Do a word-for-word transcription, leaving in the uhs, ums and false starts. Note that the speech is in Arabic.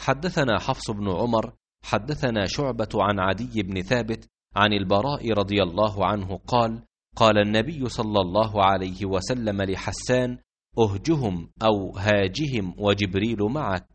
حدثنا حفص بن عمر حدثنا شعبة عن عدي بن ثابت عن البراء رضي الله عنه قال: قال النبي صلى الله عليه وسلم لحسان: أهجهم أو هاجهم وجبريل معك.